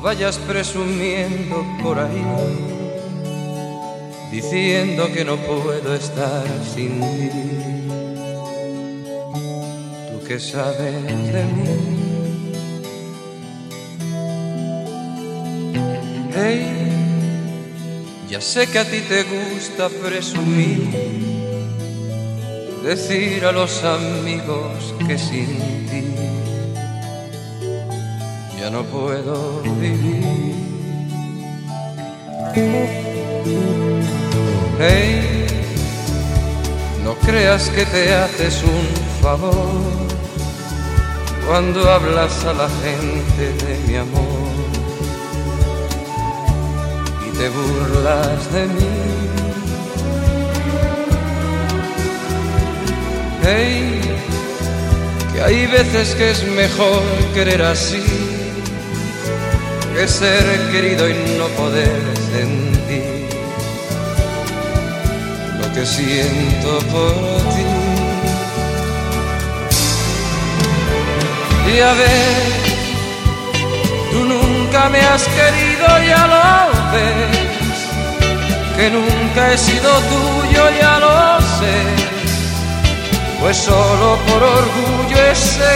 vayas presumiendo por ahí, diciendo que no puedo estar sin ti. ¿Tú qué sabes de mí? Hey, ya sé que a ti te gusta presumir, decir a los amigos que sin ti ya no puedo vivir. Hey, no creas que te haces un favor cuando hablas a la gente de mi amor y te burlas de mí. Hey, que hay veces que es mejor querer así que ser querido y no poder sentir lo que siento por ti. Ya ves, tú nunca me has querido, ya lo ves, que nunca he sido tuyo, ya lo sé, pues solo por orgullo ese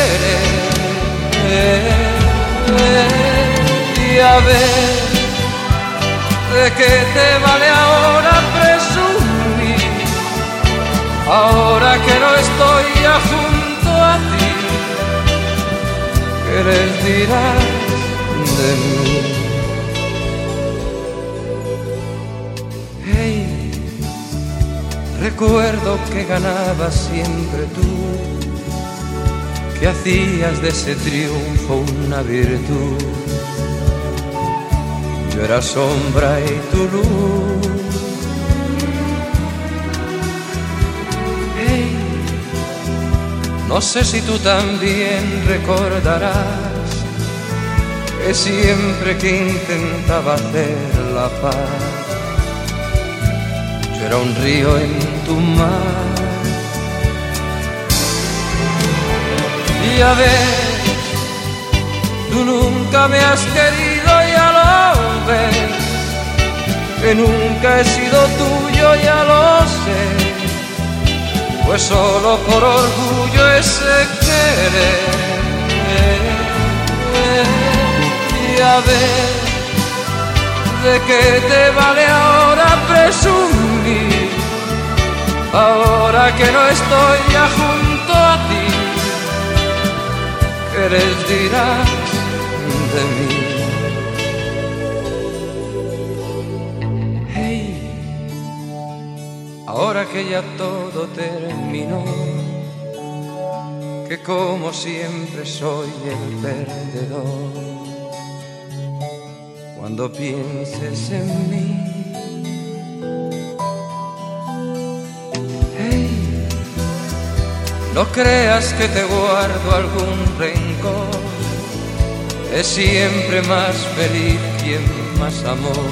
querer. Ya ves, ¿de qué te vale ahora presumir? Ahora que no estoy ya junto a ti, ¿qué les dirás de mí? Hey, recuerdo que ganabas siempre tú, que hacías de ese triunfo una virtud. Yo era sombra y tu luz. Hey, no sé si tú también recordarás que siempre que intentaba hacer la paz, yo era un río en tu mar. Ya ves, tú nunca me has querido, ya lo ves, que nunca he sido tuyo, ya lo sé, pues solo por orgullo ese querer. Ya ves, ¿de qué te vale ahora presumir? Ahora que no estoy ya junto a ti, ¿qué les dirás de mí? Hey, ahora que ya todo terminó, que como siempre soy el perdedor, cuando pienses en mí, hey, no creas que te guardo algún rencor, es siempre más feliz quien más amó,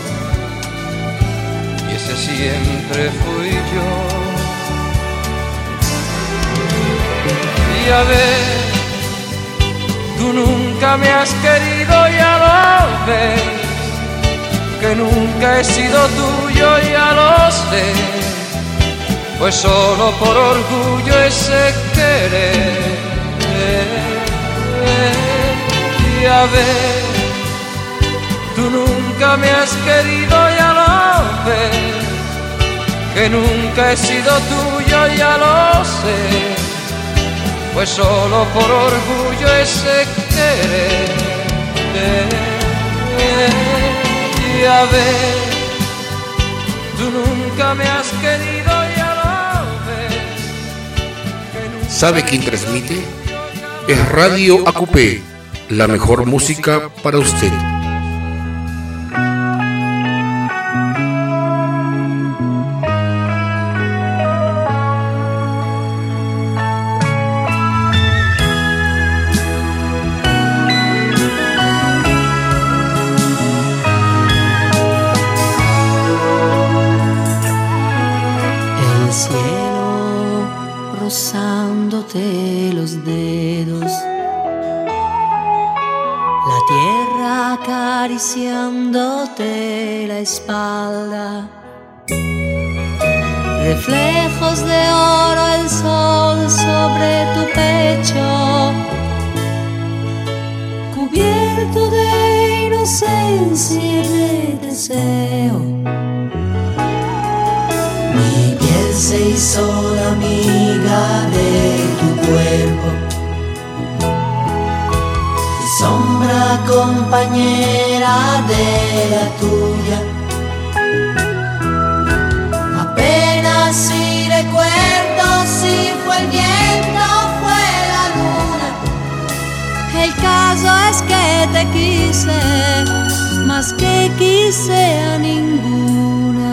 y ese siempre fui yo. Ya ves, tú nunca me has querido, ya lo ves, que nunca he sido tuyo, ya lo sé, pues solo por orgullo ese querer. Ya ves, tú nunca me has querido, ya lo ves, que nunca he sido tuyo, ya lo sé, pues solo por orgullo ese querer. Ya ves, tú nunca me has querido, ya lo ves, que nunca. ¿Sabe quién transmite? Es Radio Acupé, la mejor música para usted. El cielo rozándote los dedos, la tierra acariciándote la espalda. Reflejos de oro el sol sobre tu pecho, cubierto de inocencia y de deseo. Mi piel se hizo la amiga de tu cuerpo, mi sombra compañera de la tuya. Apenas si recuerdo si fue el viento o fue la luna. El caso es que te quise más que quise a ninguna.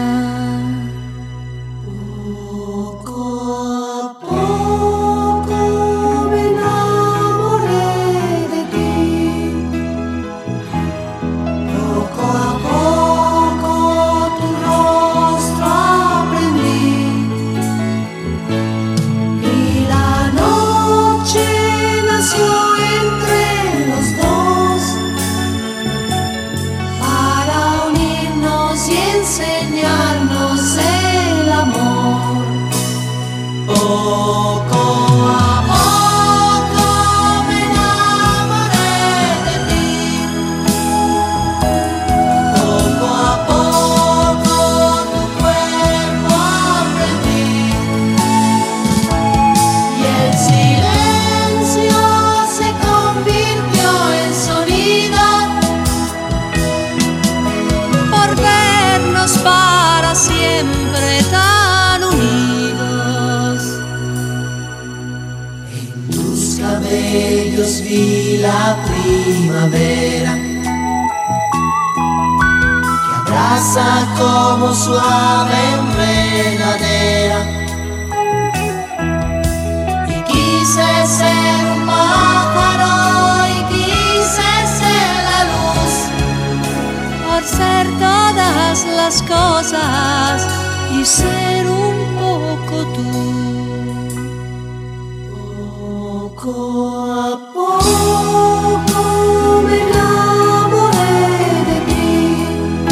Vi la primavera que abraza como suave enredadera, y quise ser un pájaro y quise ser la luz, por ser todas las cosas y ser un poco tú. Poco a poco me enamoré de ti,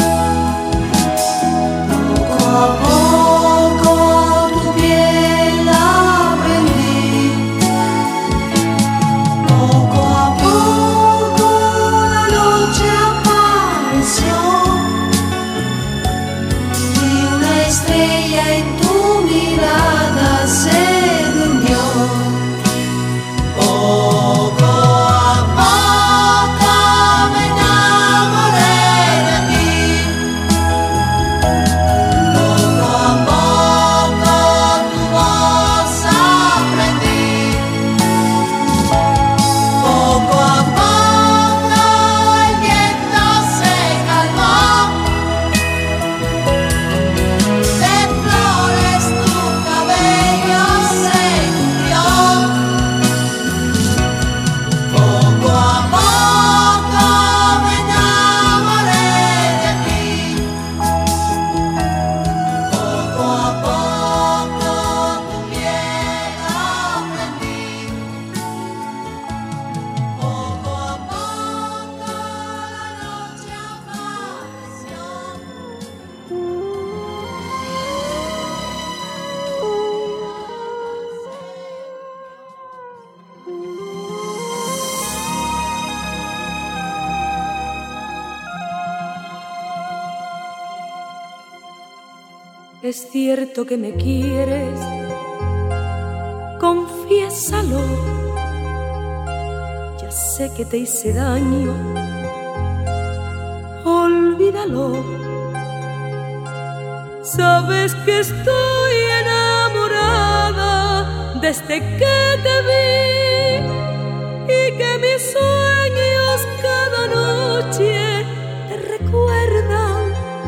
poco a poco tu piel aprendí, poco a poco la noche apareció y una estrella en tu mirada se durmió. Poco a poco me enamoré de ti, poco a poco tu voz aprendí, poco a poco el viento se calmó, de flores tu cabello se cubrió. Poco a poco me enamoré de ti, poco a poco tu piel aprendí, poco a poco la noche apareció. Es cierto que me quieres, confiésalo. Ya sé que te hice daño, olvídalo. Sabes que estoy enamorada desde que te vi y que mis sueños cada noche te recuerdan.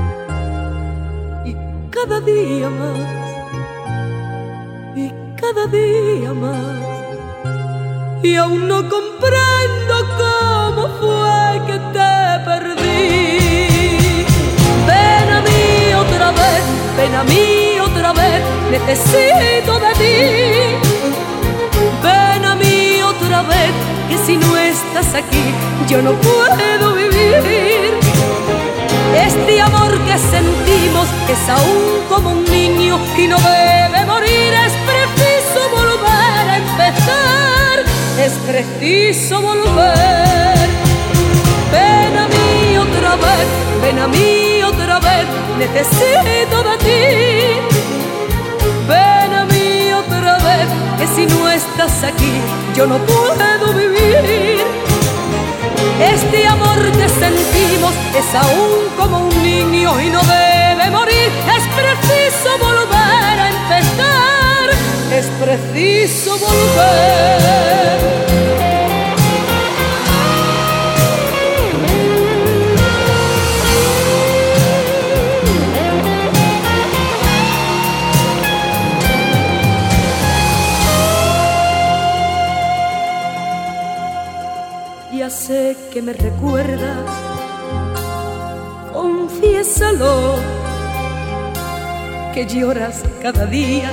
Cada día más, y cada día más, y aún no comprendo cómo fue que te perdí. Ven a mí otra vez, ven a mí otra vez, necesito de ti. Ven a mí otra vez, que si no estás aquí yo no puedo vivir. Este amor que sentimos es aún como un niño y no debe morir. Es preciso volver a empezar, es preciso volver. Ven a mí otra vez, ven a mí otra vez, necesito de ti. Ven a mí otra vez, que si no estás aquí yo no puedo vivir. Este amor que sentimos es aún como un niño y no debe morir. Es preciso volver a empezar, es preciso volver. Ya sé que me recuerdas, confiésalo, que lloras cada día,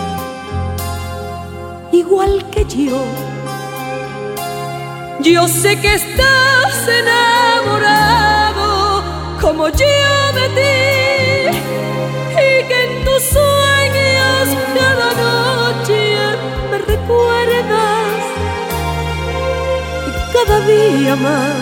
igual que yo. Yo sé que estás enamorado como yo de ti, y que en tus sueños cada noche me recuerdas. Cada día más,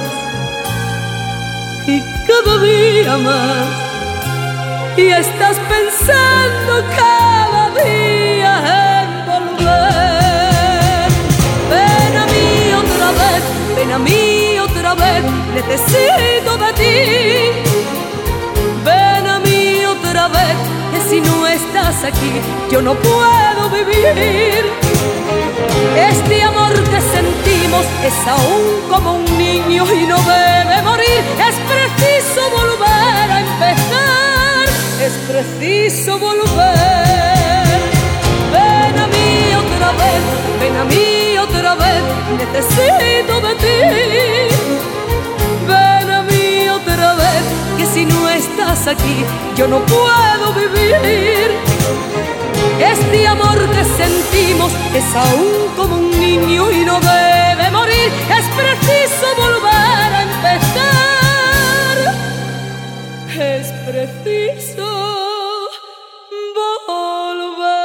y cada día más, y estás pensando cada día en volver. Ven a mí otra vez, ven a mí otra vez, necesito de ti. Ven a mí otra vez, que si no estás aquí yo no puedo vivir. Este amor que sentimos es aún como un niño y no debe morir. Es preciso volver a empezar, es preciso volver. Ven a mí otra vez, ven a mí otra vez, necesito de ti. Ven a mí otra vez, que si no estás aquí yo no puedo vivir. Este amor que sentimos es aún como un niño y no debe morir. Es preciso volver a empezar, es preciso volver.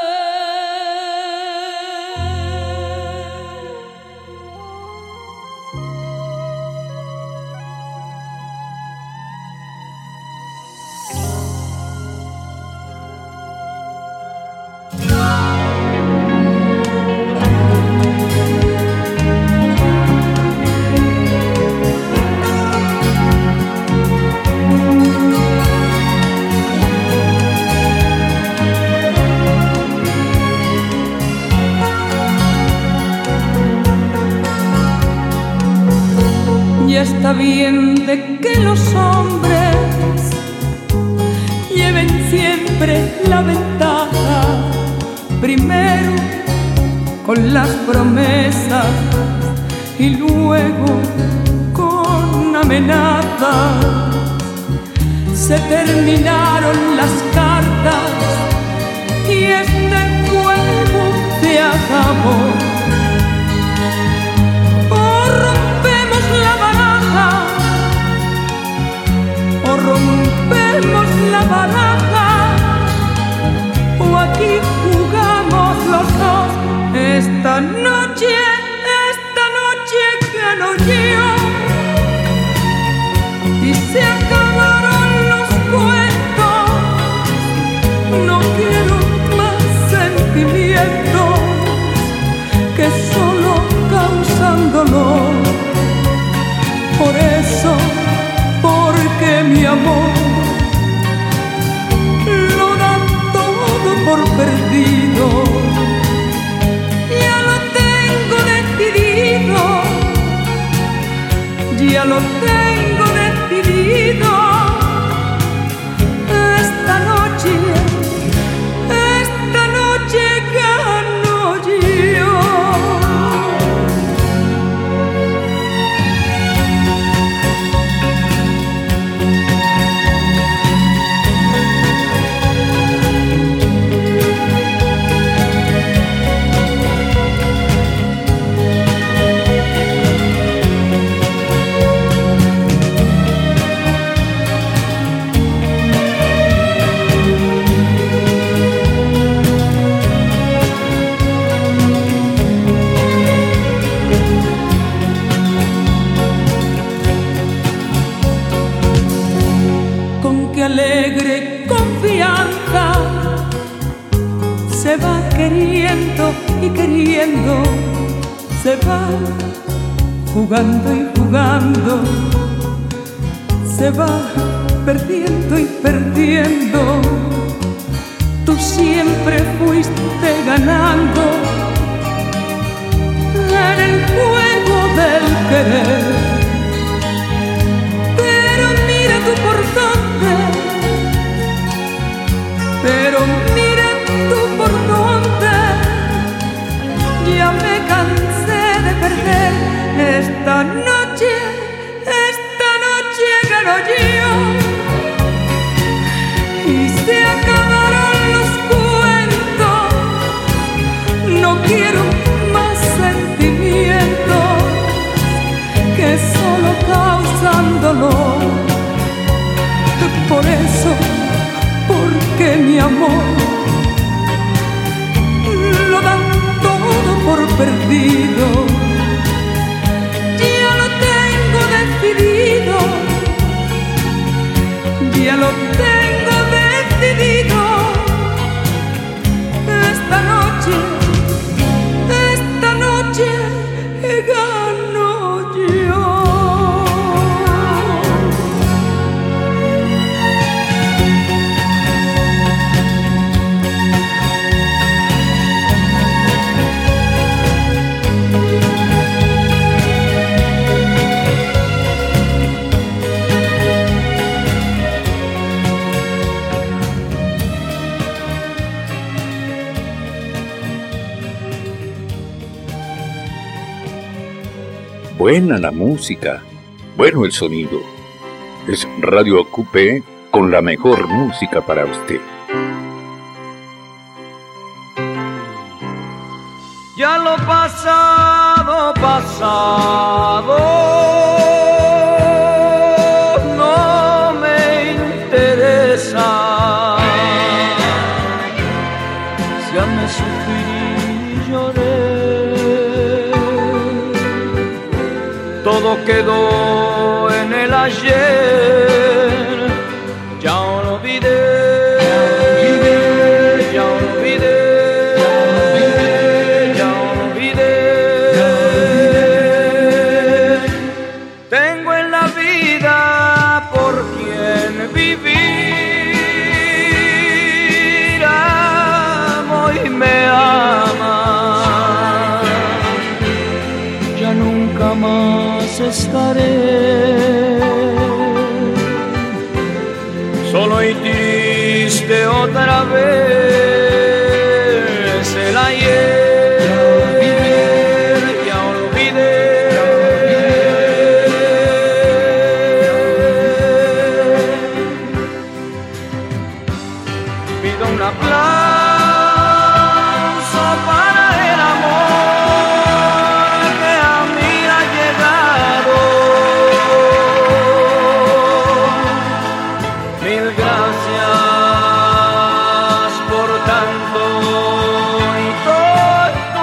Ya está bien de que los hombres lleven siempre la ventaja, primero con las promesas y luego con amenazas. Se terminaron las cartas y este juego se acabó. Rompemos la baraja, o aquí jugamos los dos. Esta noche gano yo, y se acabaron los cuentos. No quiero más sentimientos que solo causan dolor. Por eso, porque mi amor lo da todo por perdido. Ya lo tengo decidido, ya lo tengo decidido. Esta noche gano yo. se va queriendo y queriendo, se va jugando y jugando, se va perdiendo y perdiendo. Tú siempre fuiste ganando en el juego del querer, pero mira tú por dónde, pero mira tú por dónde. Ya me cansé de perder. Esta noche gano yo y se acabaron los cuentos. No quiero más sentimientos que solo causan dolor. Por eso, porque mi amor lo dan todo por perdido. Ya lo tengo decidido, ya lo tengo decidido. Esta noche gano yo. Buena la música, bueno el sonido. Es Radio Acupé con la mejor música para usted. Ya lo pasado, pasado, no me interesa. Ya me sufrí y lloré. Todo quedó en el ayer, ya lo olvidé, ya lo olvidé, ya lo olvidé. Tengo en la vida por quien vivir, amo y me ama, ya nunca más estaré solo y triste otra vez. El ayer ya olvidé. Pido un aplauso para el amor que a mí ha llegado. Mil gracias por tanto y todo tu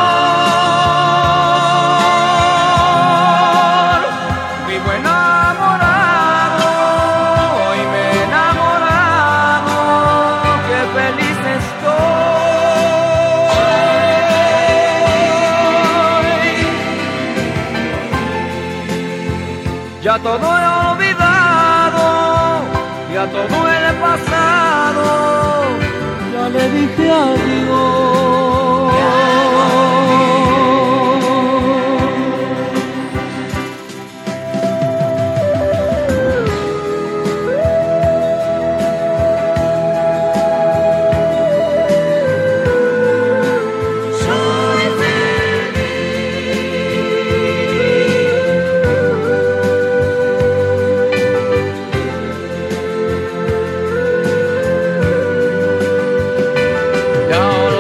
amor. Vivo enamorado, hoy me he enamorado, qué feliz estoy. Ya todo he olvidado, ya todo el pasado, ya le dije adiós. Soy feliz. Ya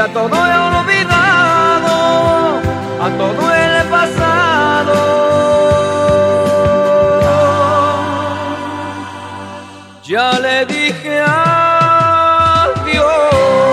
ya todo he olvidado, a todo el pasado. Ya le dije adiós.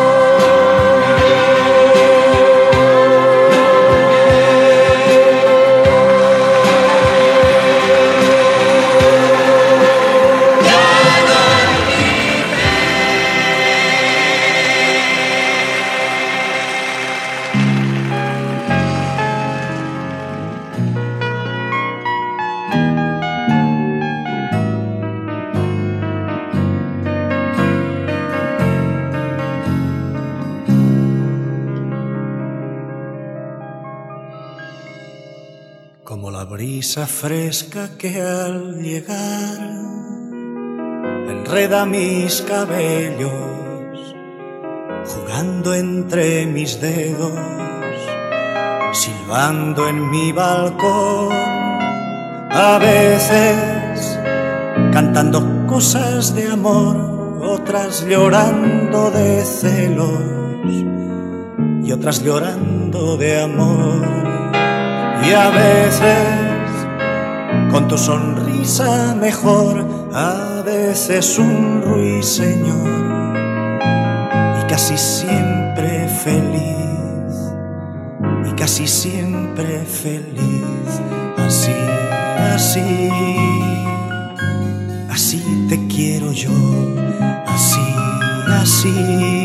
Brisa fresca que al llegar enreda mis cabellos, jugando entre mis dedos, silbando en mi balcón, a veces cantando cosas de amor, otras llorando de celos y otras llorando de amor. Y a veces con tu sonrisa mejor, a veces un ruiseñor, y casi siempre feliz, y casi siempre feliz. Así, así, así te quiero yo, así, así,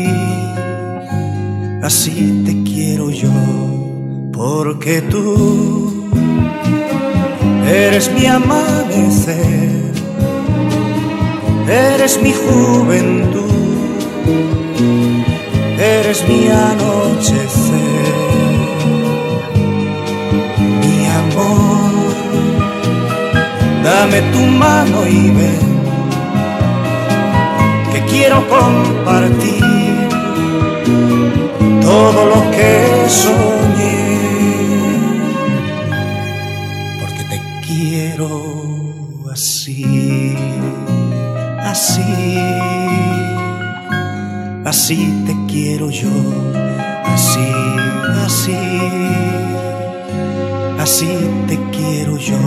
así te quiero yo, porque tú eres mi amanecer, eres mi juventud, eres mi anochecer, mi amor. Dame tu mano y ven, que quiero compartir todo lo que soñé. Quiero así, así, así te quiero yo, así, así, así te quiero yo.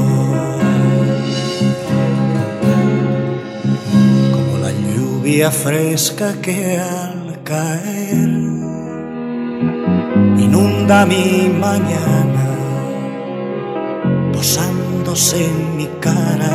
Como la lluvia fresca que al caer inunda mi mañana, posándose en mi cara,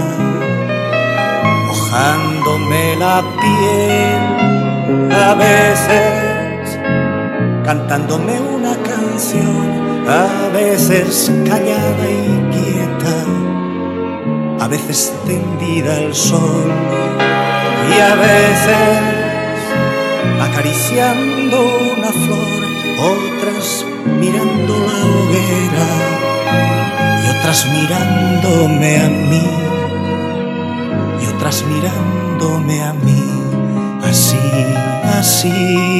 mojándome la piel, a veces cantándome una canción, a veces callada y quieta, a veces tendida al sol, y a veces acariciando una flor, otras mirando la hoguera, otras mirándome a mí, y otras mirándome a mí, así, así,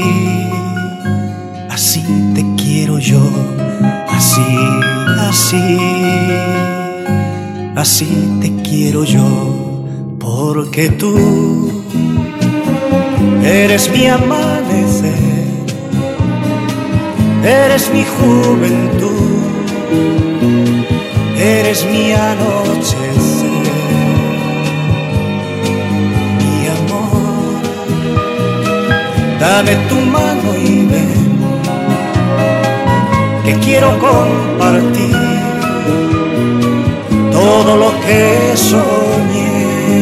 así te quiero yo, así, así, así te quiero yo, porque tú eres mi amanecer, eres mi juventud, eres mi anochecer, mi amor. Dame tu mano y ven, que quiero compartir todo lo que soñé,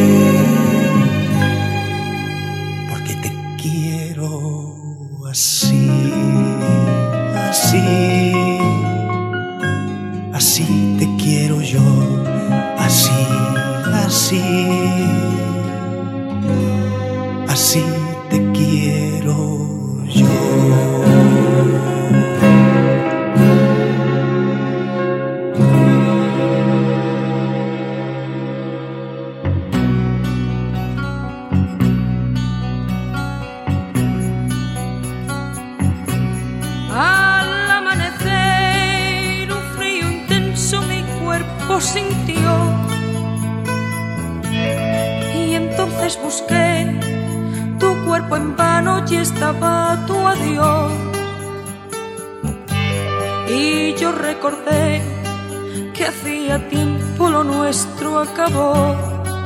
porque te quiero así, así, así te quiero yo, así, así, así te quiero yo. Sintió, y entonces busqué tu cuerpo en vano y estaba tu adiós. y yo recordé que hacía tiempo lo nuestro acabó.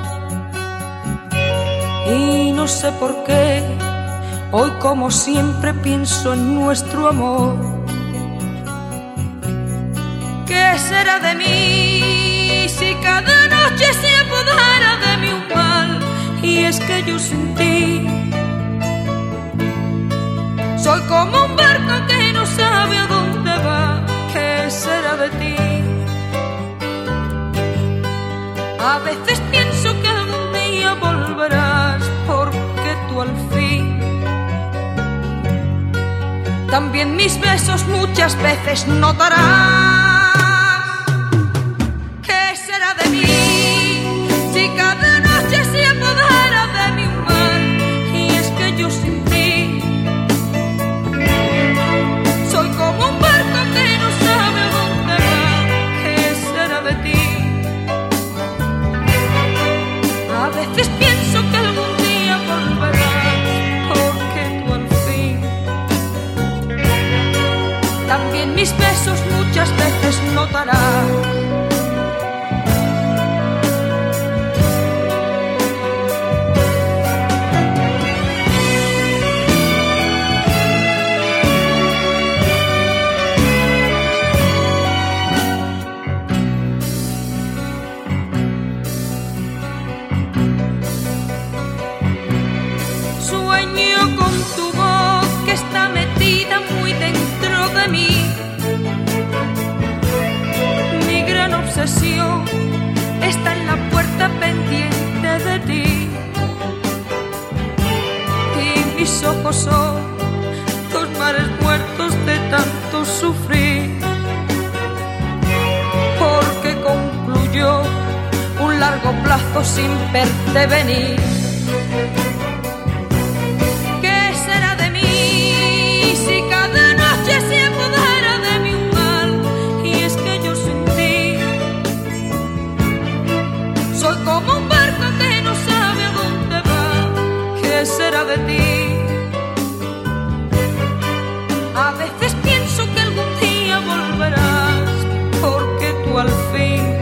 Y no sé por qué, hoy como siempre pienso en nuestro amor. ¿Qué será de mí si cada noche se apodera de mí un mal? Y es que yo sin ti soy como un barco que no sabe a dónde va. ¿Qué será de ti? A veces pienso que algún día volverás, porque tú al fin también mis besos muchas veces notarás. ¿Qué será de mí si cada noche se apodera de mi mal? Y es que yo sin ti soy como un barco que no sabe a dónde va. ¿Qué será de ti? A veces pienso que algún día volverás, porque tú al fin también mis besos muchas veces notarás. Está en la puerta pendiente de ti, y mis ojos son dos mares muertos de tanto sufrir, porque concluyó un largo plazo sin verte venir. ¿Qué será de mí si cada noche se apodera de mí un mal? Y es que yo sin ti soy como un barco que no sabe a dónde va. ¿Qué será de ti? A veces pienso que algún día volverás, porque tú al fin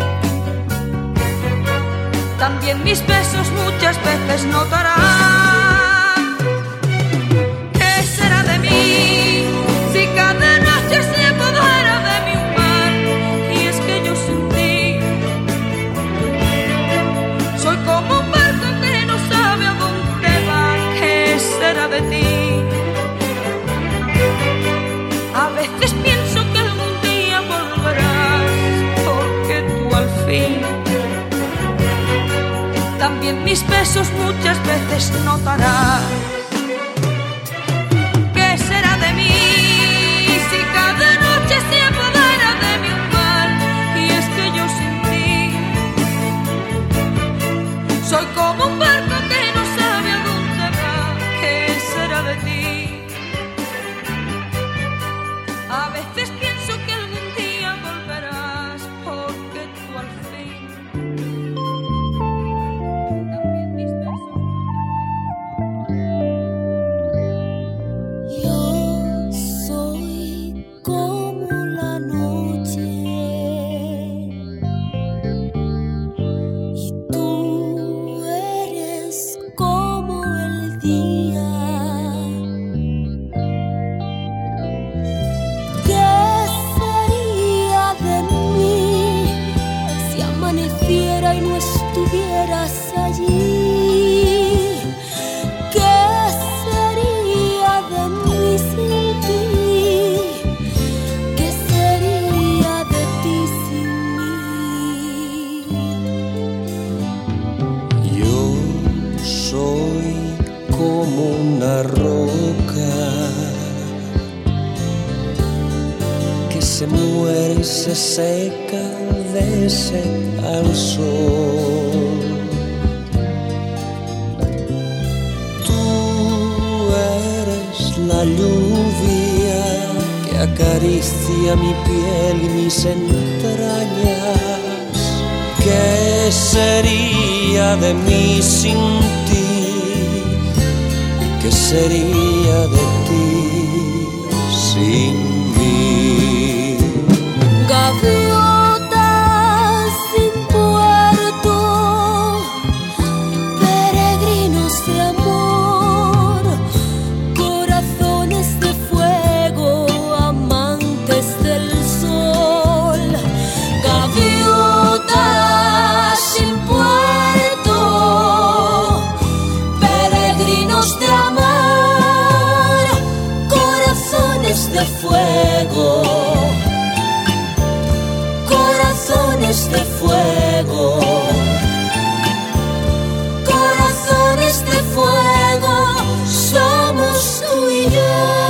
también mis besos muchas veces notarás. ¿Qué será de mí si cada noche se apodera de mí un mal? Y es que yo sin ti soy como un barco que no sabe a dónde va. ¿Qué será de ti? A veces pienso que algún día volverás, porque tú al fin también mis besos muchas veces notarás. ¿Qué será de mí si cada noche se apodera de mí un mal? Y es que yo sin ti soy como un barco que no sabe a dónde va. ¿Qué será de ti? A veces pienso que algún día volverás, porque tú al fin también mis besos. Yo soy como la noche y tú eres como el día. ¿Qué sería de mí si amaneciera y no estuvieras allí? ¿Qué sería de mí sin ti? ¿Qué sería de ti sin mí? Yo soy como una roca que se muere y se seca de seca al sol. Tú eres la lluvia que acaricia mi piel y mis entrañas. ¿Qué sería de mí sin ti? ¿Y qué sería de ti sin mí? Gaviotas sin puerto, peregrinos de amor, corazones de fuego, amantes del sol. Gaviotas sin puerto, peregrinos de amor, corazones de fuego, corazones de fuego, corazones de fuego, somos tú y yo.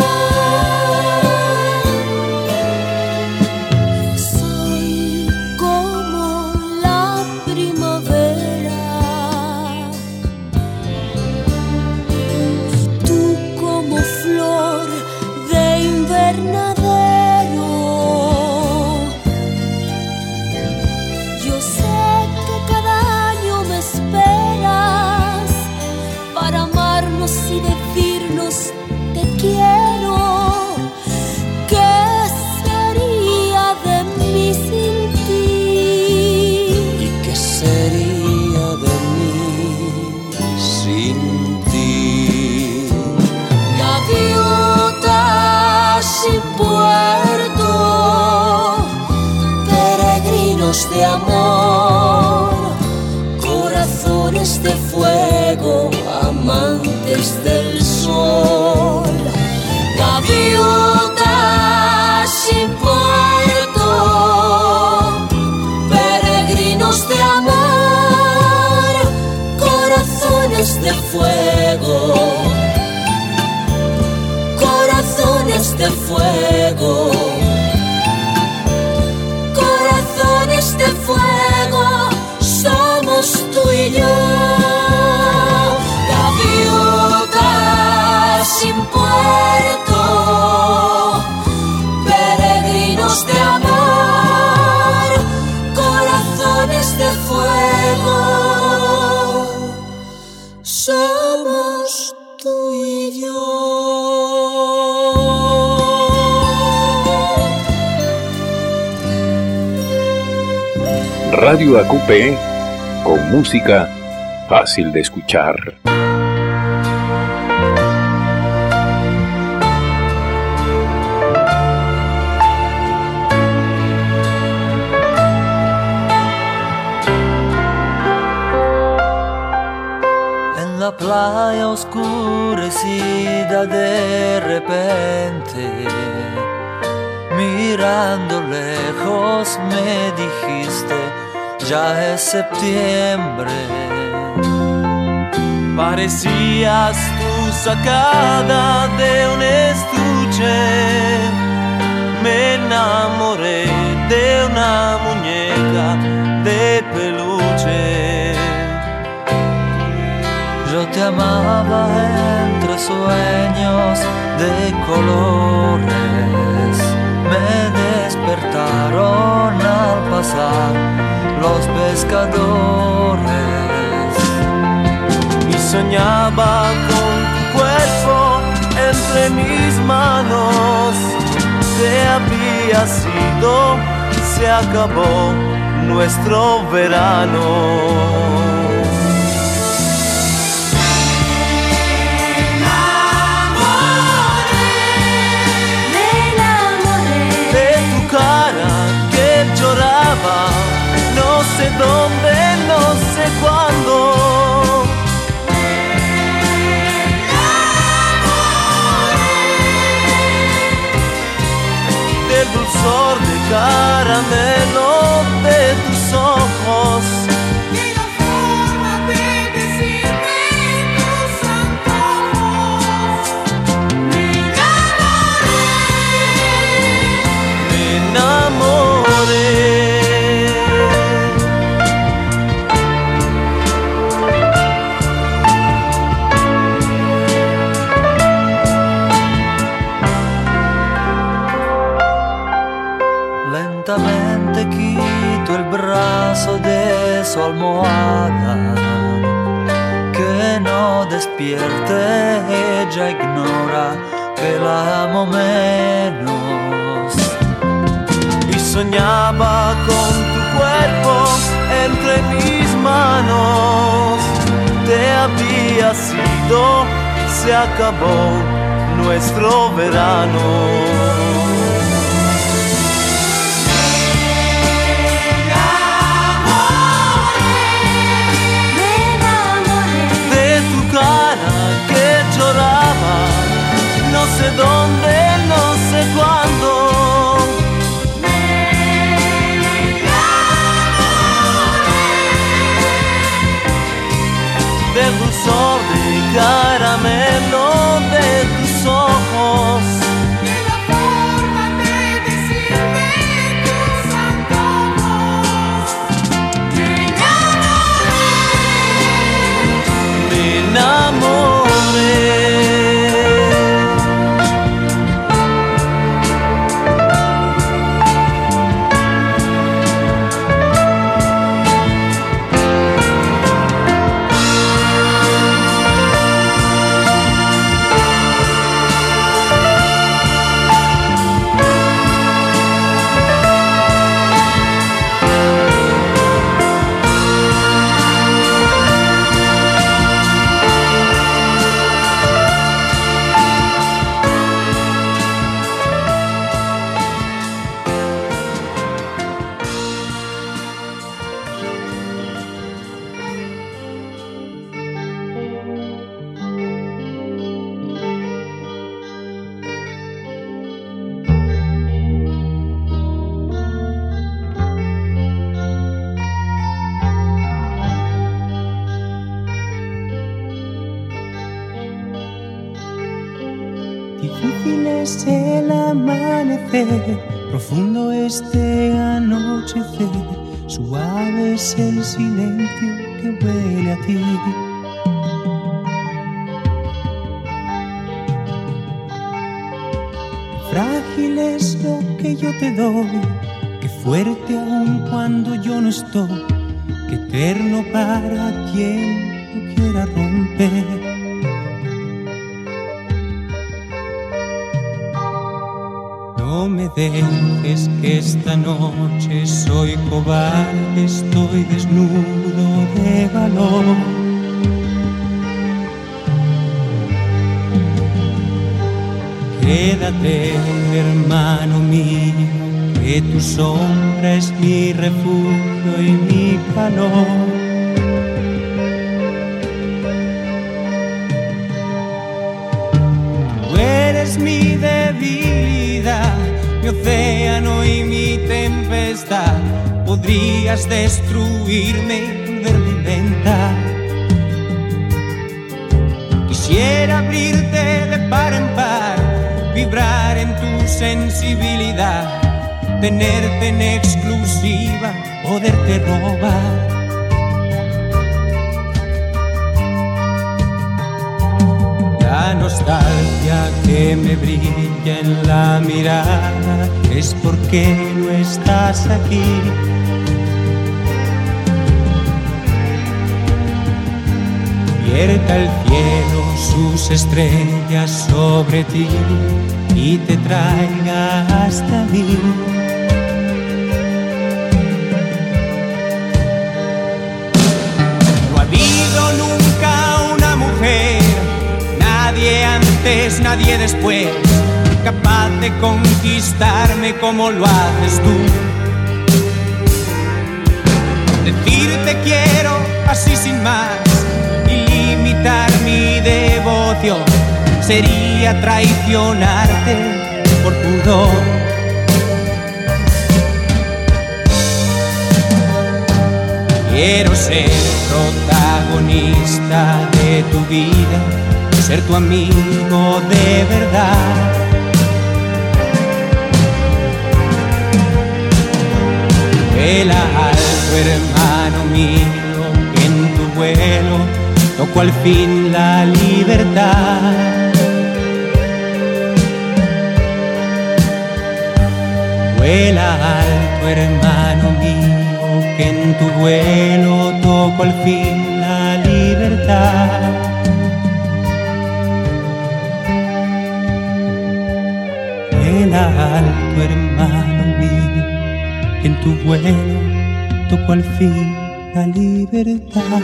Soy como la primavera, tú como flor de invernadero. Yo sé que cada año me esperas para amarnos y decirnos te quiero. ¿Qué sería de mí sin ti? ¿Y qué sería de mí sin ti? Gaviotas sin puerto, peregrinos de amor, corazones de fuego, amantes del sol. Gaviotas sin puerto, peregrinos de amor, corazones de fuego, corazones de fuego, corazones de fuego, somos tú y yo. Gaviotas sin puerto, peregrinos de amor, corazones de fuego, somos tú y yo. Radio AQP, con música fácil de escuchar. En la playa oscurecida de repente, mirando lejos me dijiste, ya es septiembre. Parecías tú sacada de un estuche. Me enamoré de una muñeca de peluche. Yo te amaba entre sueños de colores. Me despertaron al pasar los pescadores. Y soñaba con tu cuerpo entre mis manos. Se había sido, se acabó nuestro verano. Lloraba, no sé dónde, no sé cuándo. Del dulzor de caramelo de tus ojos. Y la forma de decirme tus antojos. Me enamoré. Lentamente quito el brazo de su almohada, que no despierte, ella ignora que la amo menos. Y soñaba con tu cuerpo entre mis manos. Te había sido, se acabó nuestro verano. No sé dónde, no sé cuándo. Del dulzor de caramelo de tus ojos. De la forma de decirme tus antojos. Me enamoré. Difícil es el amanecer, profundo este anochecer, suave es el silencio que huele a ti. Frágil es lo que yo te doy, que fuerte aún cuando yo no estoy, que eterno para quien lo quiera romper. No me dejes que esta noche soy cobarde, estoy desnudo de valor. Quédate, hermano mío, que tu sombra es mi refugio y mi calor. Tú eres mi debilidad, mi océano y mi tempestad. Podrías destruirme y volverme lenta. Quisiera abrirte de par en par, vibrar en tu sensibilidad, tenerte en exclusiva, poderte robar. La nostalgia que me brilla en la mirada es porque no estás aquí. Vierta el cielo sus estrellas sobre ti y te traiga hasta mí. No ha habido nunca una mujer, nadie antes, nadie después, capaz de conquistarme como lo haces tú. Decirte quiero así sin más y limitar mi devoción sería traicionarte por pudor. Quiero ser protagonista de tu vida, ser tu amigo de verdad. Vuela alto, hermano mío, que en tu vuelo toco al fin la libertad. Vuela alto, hermano mío, que en tu vuelo toco al fin la libertad. Vuela alto, hermano mío. tu vuelo tocó al fin la libertad.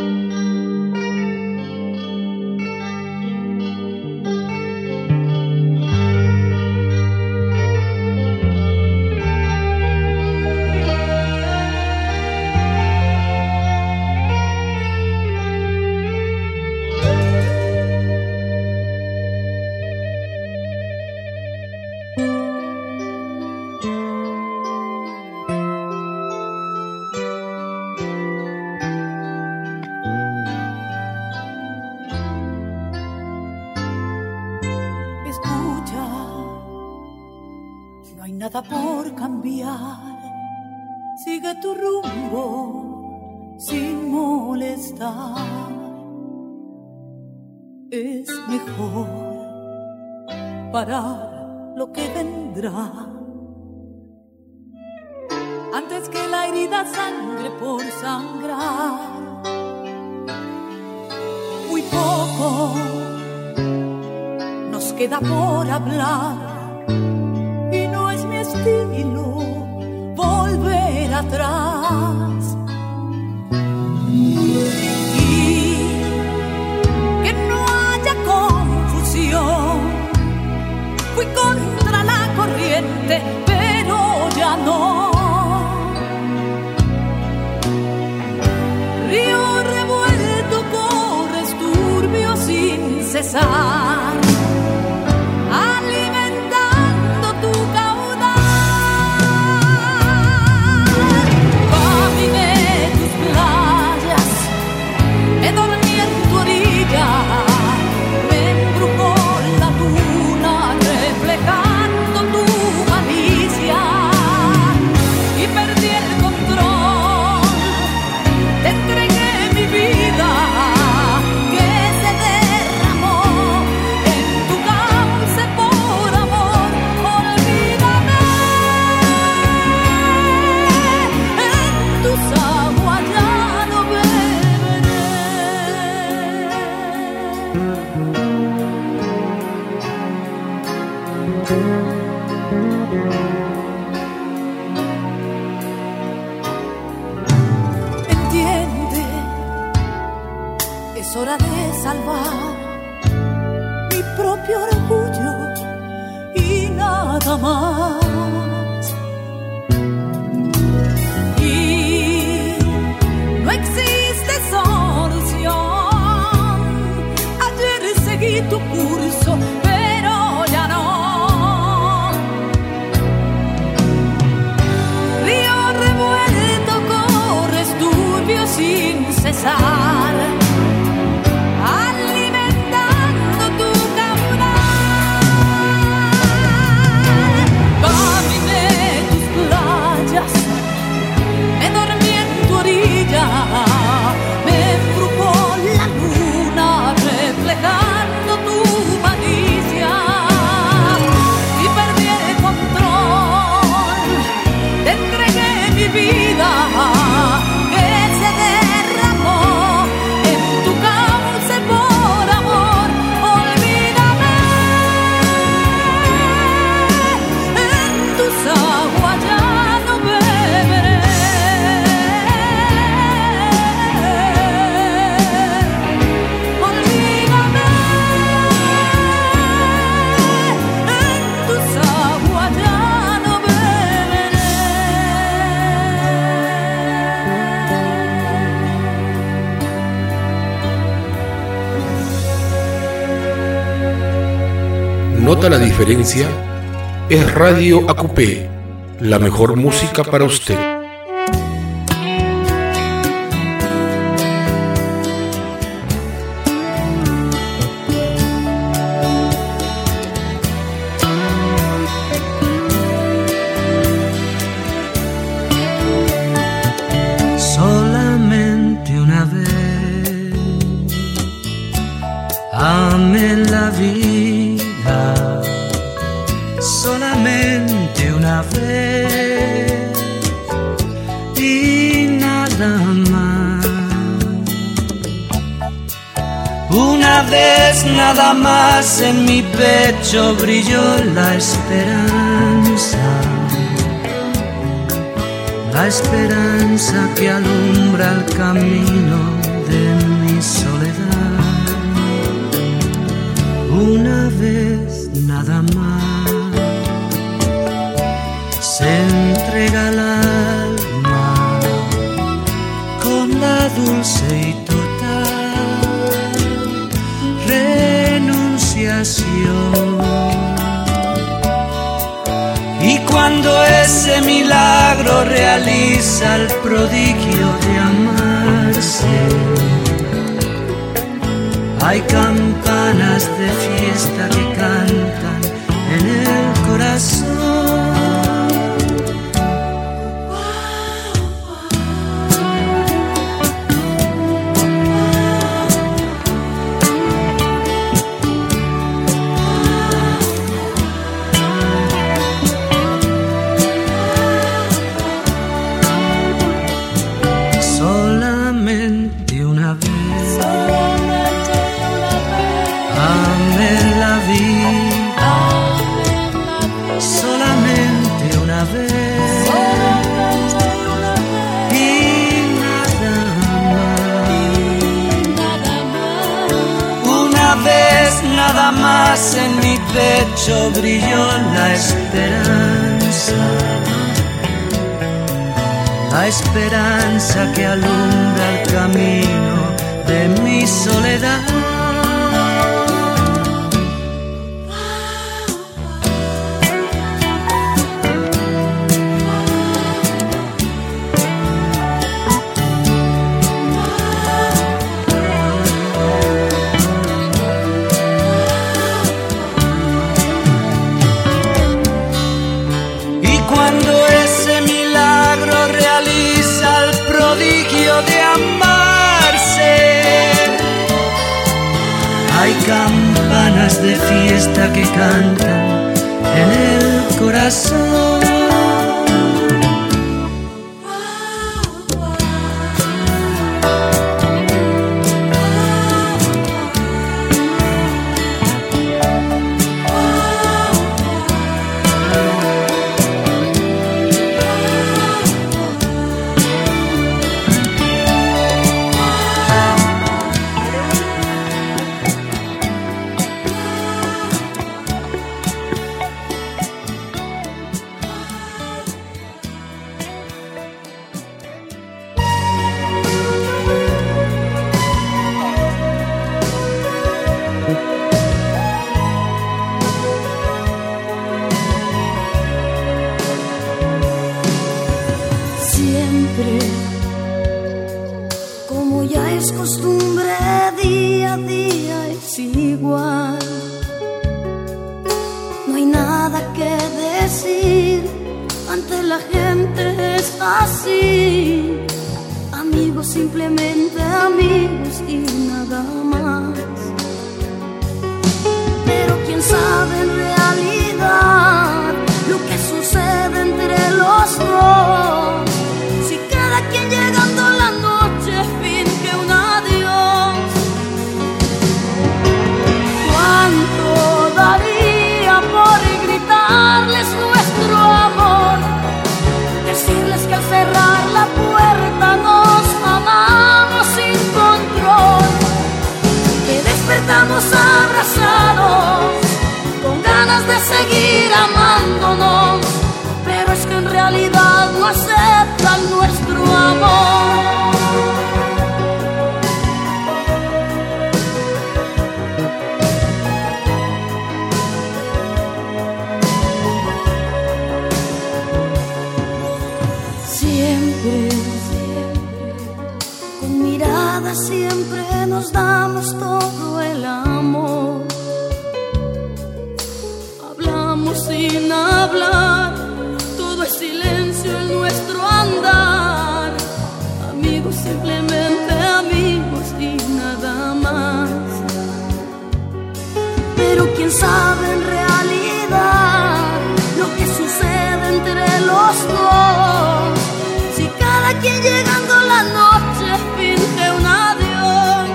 Nada por cambiar, sigue tu rumbo sin molestar. Es mejor parar lo que vendrá antes que la herida sangre por sangrar. Muy poco nos queda por hablar. Estilo volver atrás y que no haya confusión. Fui contra la corriente, pero ya no. Río revuelto corres turbio sin cesar. Más. Y no existe solución. Ayer seguí tu curso, pero ya no. Río revuelto corres turbio sin cesar. Me embrujó la luna reflejando tu malicia y perdí el control. Te entregué mi vida que se derramó en tu cauce por amor. Olvídame, en tus aguas ya no beberé. ¿Nota la diferencia? Es Radio AQP, la mejor música para usted. Solamente una vez amé la vida, solamente una vez y nada más. Una vez nada más en mi pecho brilló la esperanza. la esperanza que alumbra el camino de mi soledad. Una vez nada más se entrega el alma con la dulce y total renunciación. Y cuando ese milagro realiza el prodigio de amarse, hay campanas de fiesta que cantan en el corazón. Nada más en mi pecho brilló la esperanza que alumbra el camino de mi soledad. De amarse, hay campanas de fiesta que cantan en el corazón. Simplemente amigos y nada más. Pero quién sabe en realidad lo que sucede entre los dos. Si cada quien llegando a la noche finge un adiós. ¿Cuánto daría por gritarles nuestro amor? Decirles que al cerrar la puerta nos amamos sin control, que despertamos abrazados con ganas de seguir amándonos, pero es que en realidad no aceptan nuestro amor. Siempre nos damos todo el amor. Hablamos sin hablar, todo es silencio en nuestro andar. Amigos, simplemente amigos y nada más. Pero quién sabe en realidad lo que sucede entre los dos. Si cada quien llegando la noche finge un adiós.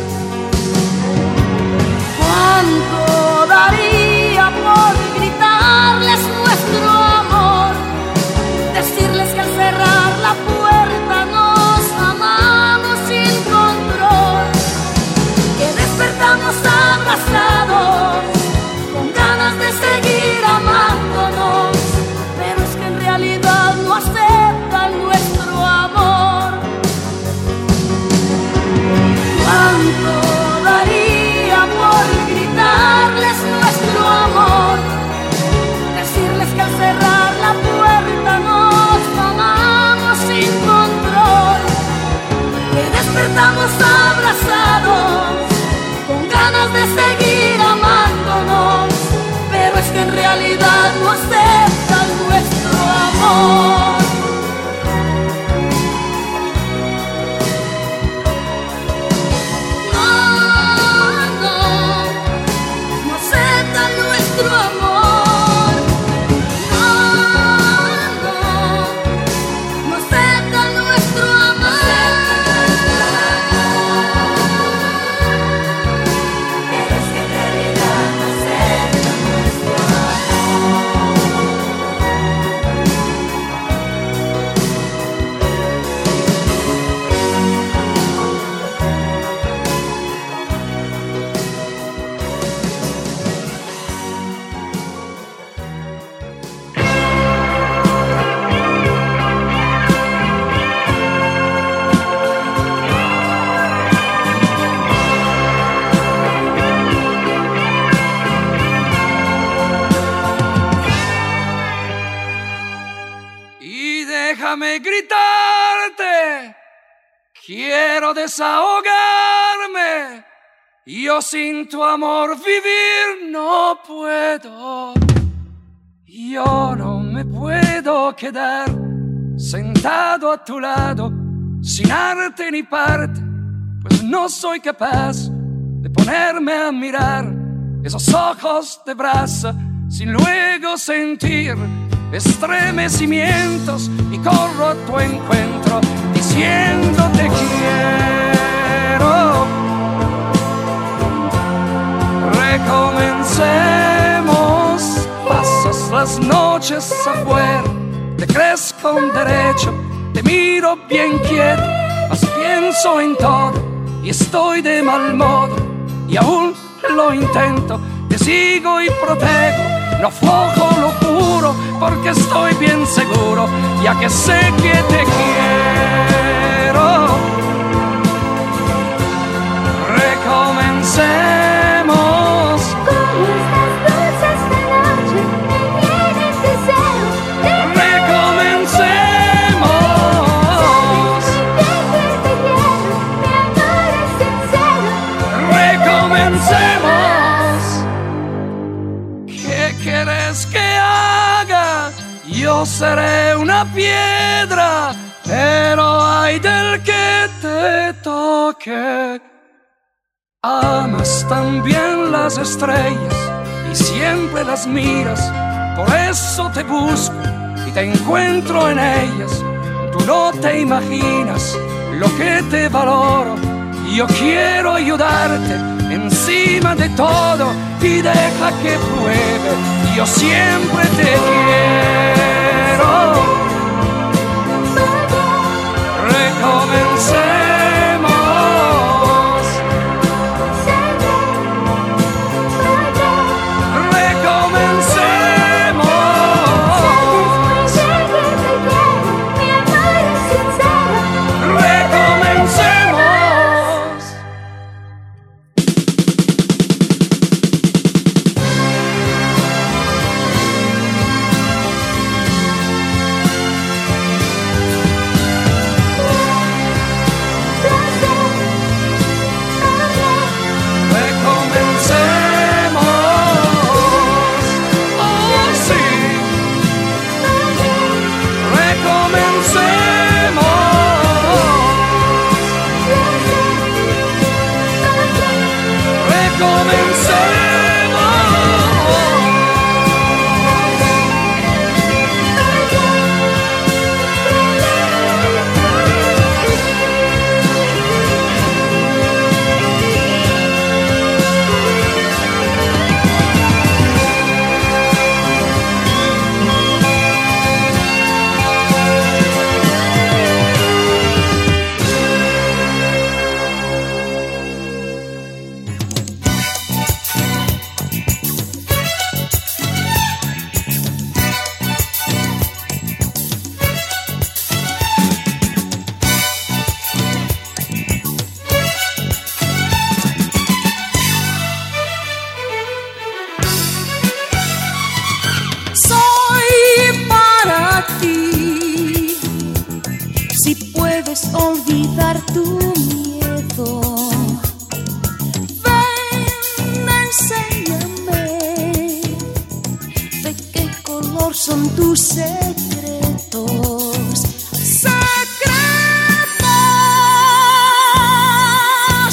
¿Cuánto daría por gritarles nuestro amor? Decirles que al cerrar déjame gritarte. Quiero desahogarme. Yo sin tu amor vivir no puedo. Yo no me puedo quedar sentado a tu lado sin arte ni parte, pues no soy capaz de ponerme a mirar esos ojos de brasa sin luego sentir estremecimientos, y corro a tu encuentro diciéndote quiero. Recomencemos. Pasas las noches afuera, te crees con derecho, te miro bien quieto, mas pienso en todo y estoy de mal modo, y aún lo intento, te sigo y protego, no aflojo, lo juro, porque estoy bien seguro, ya que sé que te quiero. Recomencemos. Como estas dulces de noche me vienen de cero. Recomencemos. Mi amor es sincero. Recomencemos. ¿Qué quieres que haga? Yo seré una piedra, pero ay del que te toque. Amas también las estrellas y siempre las miras, por eso te busco y te encuentro en ellas. Tú no te imaginas lo que te valoro. Yo quiero ayudarte encima de todo y deja que pruebe. Yo siempre te quiero. Recomencemos. Olvidar tu miedo. Ven, enséñame de qué color son tus secretos. Secretos,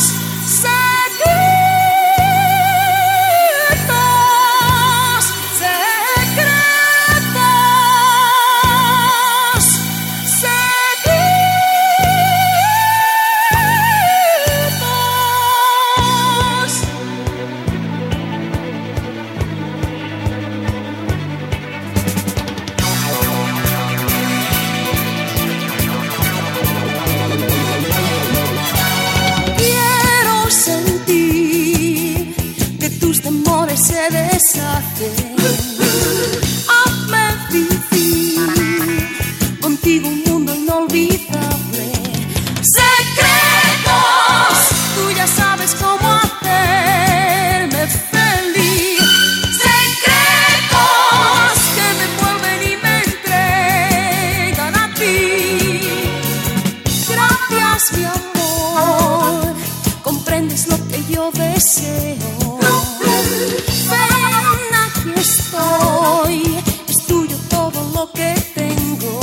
secretos, secretos, se deshacen. Hazme vivir contigo un mundo inolvidable. Secretos, tú ya sabes cómo hacerme feliz. Secretos que me envuelven y me entregan a ti. deseo. Ven, aquí estoy, es tuyo todo lo que tengo.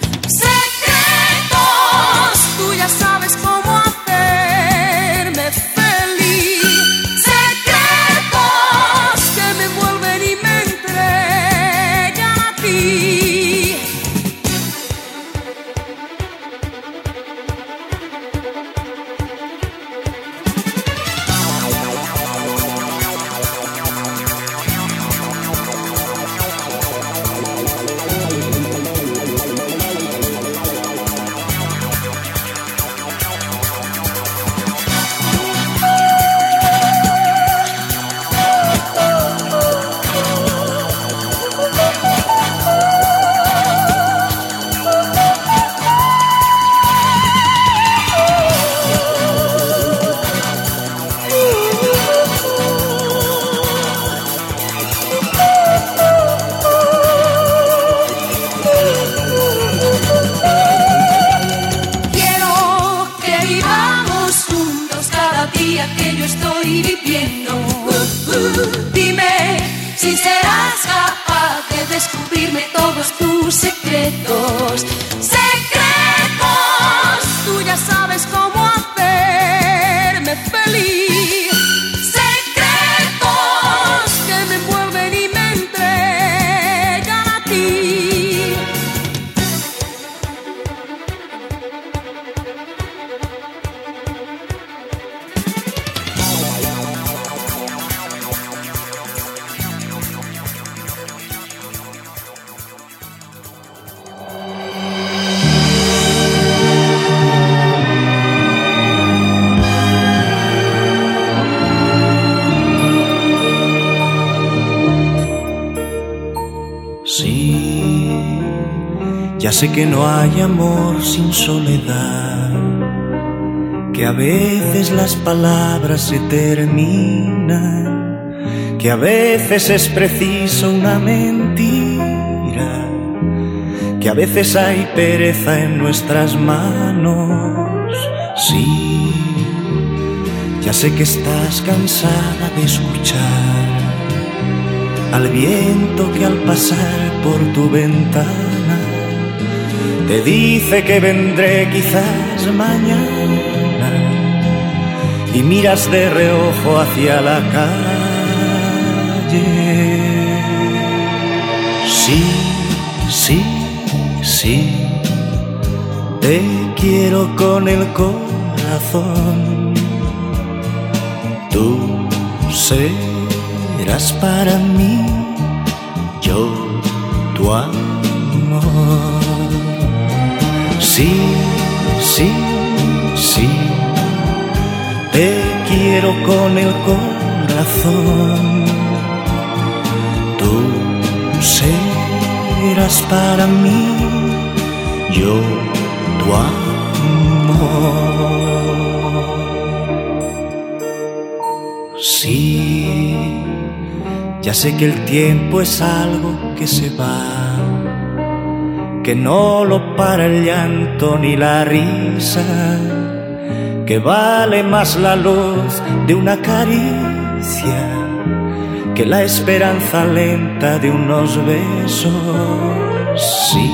Secretos, tú ya sabes cómo hacerme feliz. Secretos que me envuelven y me entregan a ti. Que yo estoy viviendo. Dime si serás capaz de descubrirme todos tus secretos. Secretos, tú ya sabes cómo hacerme feliz. Secretos que me envuelven y me entregan a ti. Ya sé que no hay amor sin soledad, que a veces las palabras se terminan, que a veces es preciso una mentira, que a veces hay pereza en nuestras manos. Sí, ya sé que estás cansada de escuchar al viento que al pasar por tu ventana te dice que vendré quizás mañana, y miras de reojo hacia la calle. Sí, sí, sí, te quiero con el corazón. Tú serás para mí, yo tu amor. Sí, sí, sí, te quiero con el corazón. Tú serás para mí, yo tu amor. Sí, ya sé que el tiempo es algo que se va, que no lo para el llanto ni la risa, que vale más la luz de una caricia que la esperanza lenta de unos besos. Sí,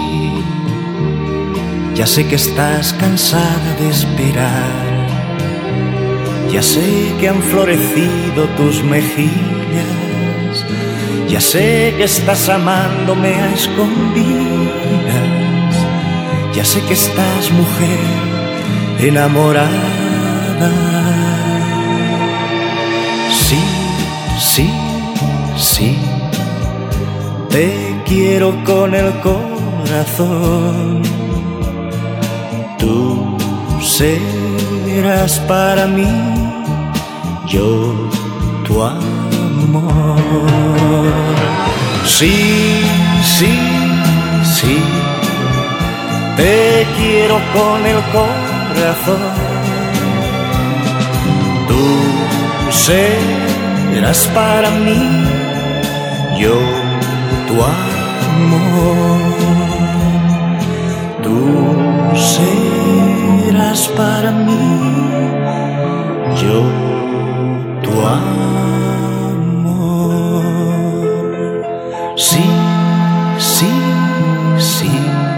ya sé que estás cansada de esperar, ya sé que han florecido tus mejillas, ya sé que estás amándome a escondidas, ya sé que estás, mujer, enamorada. Sí, sí, sí, te quiero con el corazón. Tú serás para mí, yo tu amor. Sí, sí, sí, te quiero con el corazón. Tú serás para mí, yo tu amor. Tú serás para mí, yo tu amor. Sí, sí, sí.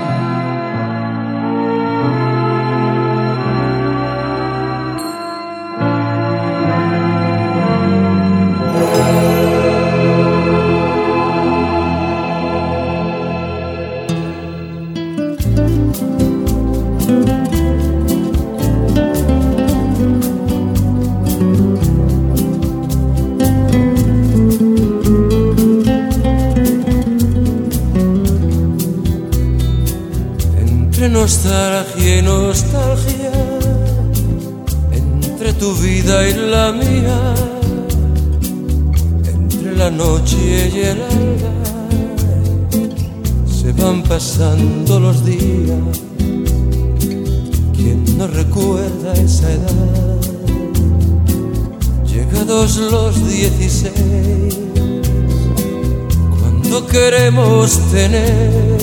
Nostalgia y nostalgia, entre tu vida y la mía, entre la noche y el alba, se van pasando los días. ¿Quién no recuerda esa edad? Llegados los 16, cuando queremos tener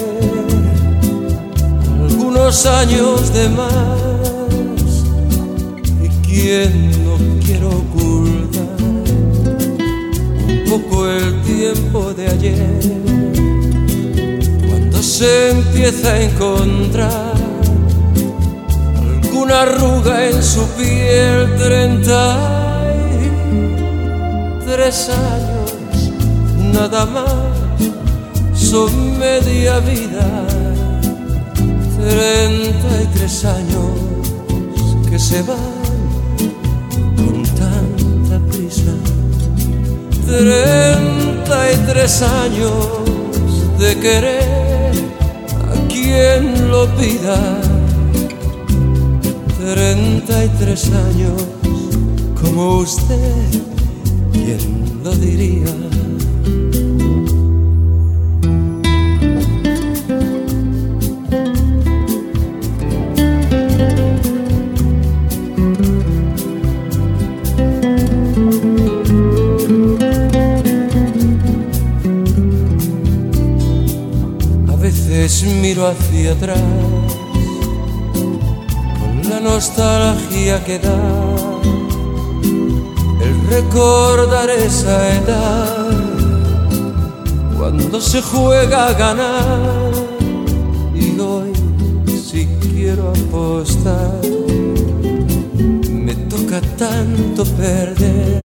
unos años de más, y quién no quiere ocultar un poco el tiempo de ayer, cuando se empieza a encontrar alguna arruga en su piel. 33 años nada más, son media vida. 33 años que se van con tanta prisa. 33 años de querer a quien lo pida. 33 años como usted, ¿quién lo diría? Miro hacia atrás con la nostalgia que da el recordar esa edad, cuando se juega a ganar. Y hoy, si quiero apostar, me toca tanto perder.